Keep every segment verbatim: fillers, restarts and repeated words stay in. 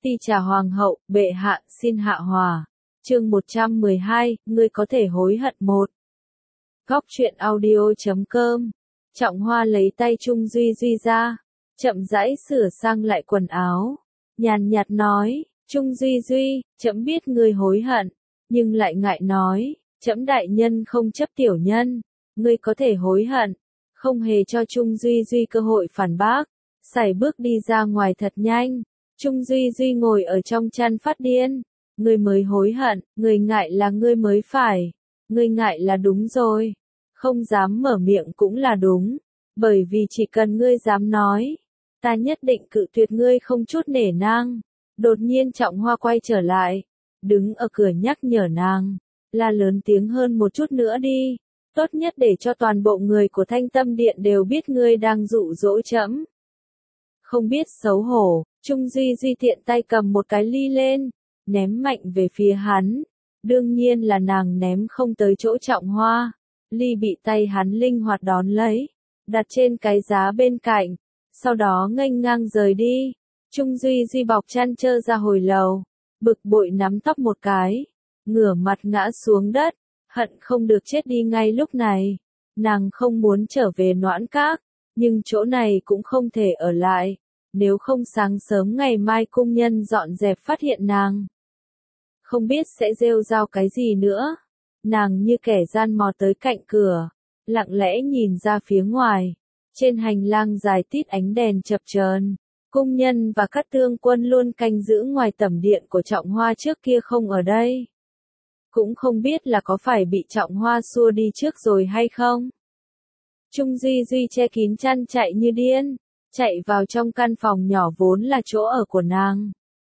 Ti trà hoàng hậu, bệ hạ, xin hạ hòa. Chương một trăm mười hai, ngươi có thể hối hận một. Góc truyện audio chấm com. Trọng Hoa lấy tay Trung Duy Duy ra, chậm rãi sửa sang lại quần áo, nhàn nhạt nói, Trung Duy Duy, trẫm biết ngươi hối hận, nhưng lại ngại nói, trẫm đại nhân không chấp tiểu nhân, ngươi có thể hối hận. Không hề cho Trung Duy Duy cơ hội phản bác, sải bước đi ra ngoài thật nhanh. Trung Duy Duy ngồi ở trong chăn phát điên, ngươi mới hối hận, ngươi ngại là ngươi mới phải, ngươi ngại là đúng rồi, không dám mở miệng cũng là đúng, bởi vì chỉ cần ngươi dám nói, ta nhất định cự tuyệt ngươi không chút nể nang. Đột nhiên Trọng Hoa quay trở lại, đứng ở cửa nhắc nhở nàng, la lớn tiếng hơn một chút nữa đi, tốt nhất để cho toàn bộ người của Thanh Tâm Điện đều biết ngươi đang dụ dỗ trẫm. Không biết xấu hổ, Trung Duy Duy tiện tay cầm một cái ly lên, ném mạnh về phía hắn. Đương nhiên là nàng ném không tới chỗ Trọng Hoa. Ly bị tay hắn linh hoạt đón lấy, đặt trên cái giá bên cạnh, sau đó nghênh ngang rời đi. Trung Duy Duy bọc chăn trơ ra hồi lầu, bực bội nắm tóc một cái, ngửa mặt ngã xuống đất, hận không được chết đi ngay lúc này. Nàng không muốn trở về Noãn Các, nhưng chỗ này cũng không thể ở lại. Nếu không sáng sớm ngày mai cung nhân dọn dẹp phát hiện nàng, không biết sẽ rêu rao cái gì nữa. Nàng như kẻ gian mò tới cạnh cửa, lặng lẽ nhìn ra phía ngoài. Trên hành lang dài tít ánh đèn chập chờn, cung nhân và các tương quân luôn canh giữ ngoài tẩm điện của Trọng Hoa trước kia không ở đây. Cũng không biết là có phải bị Trọng Hoa xua đi trước rồi hay không. Trung Duy Duy che kín chăn chạy như điên, chạy vào trong căn phòng nhỏ vốn là chỗ ở của nàng.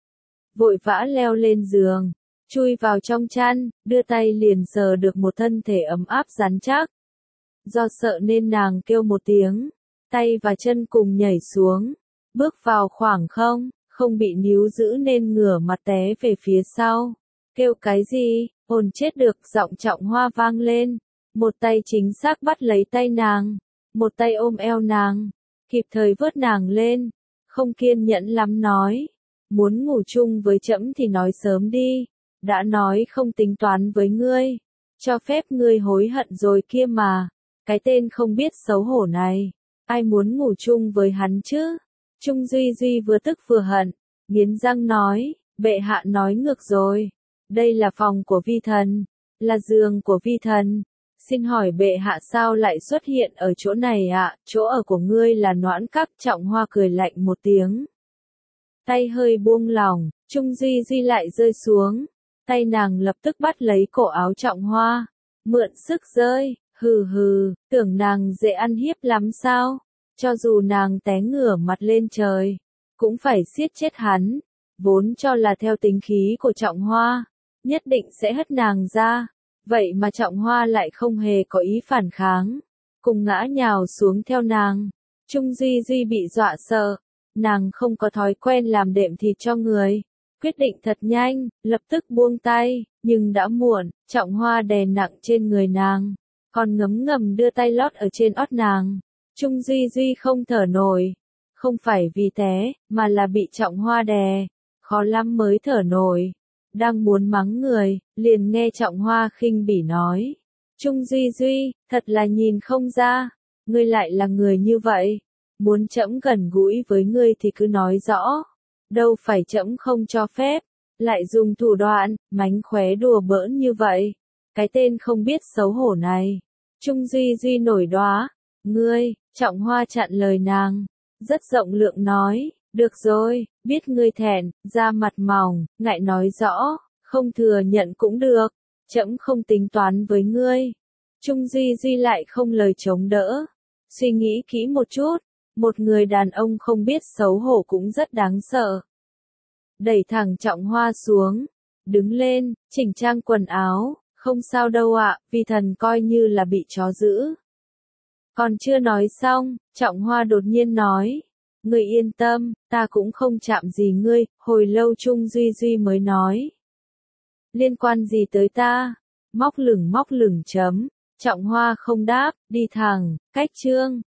Vội vã leo lên giường, chui vào trong chăn, đưa tay liền sờ được một thân thể ấm áp rắn chắc. Do sợ nên nàng kêu một tiếng, tay và chân cùng nhảy xuống, bước vào khoảng không, không bị níu giữ nên ngửa mặt té về phía sau. Kêu cái gì, ồn chết được, giọng Trọng Hoa vang lên, một tay chính xác bắt lấy tay nàng, một tay ôm eo nàng, kịp thời vớt nàng lên, không kiên nhẫn lắm nói, muốn ngủ chung với trẫm thì nói sớm đi, đã nói không tính toán với ngươi, cho phép ngươi hối hận rồi kia mà, cái tên không biết xấu hổ này, ai muốn ngủ chung với hắn chứ? Trung Duy Duy vừa tức vừa hận, nghiến răng nói, bệ hạ nói ngược rồi, đây là phòng của vi thần, là giường của vi thần. Xin hỏi bệ hạ sao lại xuất hiện ở chỗ này ạ, à? Chỗ ở của ngươi là Noãn Các. Trọng Hoa cười lạnh một tiếng. Tay hơi buông lỏng, Trung Duy Duy lại rơi xuống. Tay nàng lập tức bắt lấy cổ áo Trọng Hoa. Mượn sức rơi, hừ hừ, tưởng nàng dễ ăn hiếp lắm sao? Cho dù nàng té ngửa mặt lên trời, cũng phải siết chết hắn. Vốn cho là theo tính khí của Trọng Hoa, nhất định sẽ hất nàng ra. Vậy mà Trọng Hoa lại không hề có ý phản kháng, cùng ngã nhào xuống theo nàng. Trung Duy Duy bị dọa sợ, nàng không có thói quen làm đệm thịt cho người, quyết định thật nhanh, lập tức buông tay, nhưng đã muộn. Trọng Hoa đè nặng trên người nàng, còn ngấm ngầm đưa tay lót ở trên ót nàng. Trung Duy Duy không thở nổi, không phải vì té, mà là bị Trọng Hoa đè, khó lắm mới thở nổi. Đang muốn mắng người, liền nghe Trọng Hoa khinh bỉ nói, Trung Duy Duy, thật là nhìn không ra, ngươi lại là người như vậy, muốn trẫm gần gũi với ngươi thì cứ nói rõ, đâu phải trẫm không cho phép, lại dùng thủ đoạn, mánh khóe đùa bỡn như vậy, cái tên không biết xấu hổ này. Trung Duy Duy nổi đoá, ngươi, Trọng Hoa chặn lời nàng, rất rộng lượng nói, được rồi, biết ngươi thẹn, da mặt mỏng, ngại nói rõ, không thừa nhận cũng được, trẫm không tính toán với ngươi. Trung Duy Duy lại không lời chống đỡ, suy nghĩ kỹ một chút, một người đàn ông không biết xấu hổ cũng rất đáng sợ. Đẩy thẳng Trọng Hoa xuống, đứng lên, chỉnh trang quần áo, không sao đâu ạ, vì thần coi như là bị chó giữ. Còn chưa nói xong, Trọng Hoa đột nhiên nói, ngươi yên tâm, ta cũng không chạm gì ngươi. Hồi lâu Trung Duy Duy mới nói, liên quan gì tới ta? Móc lửng móc lửng chấm. Trọng Hoa không đáp, đi thẳng, cách chương.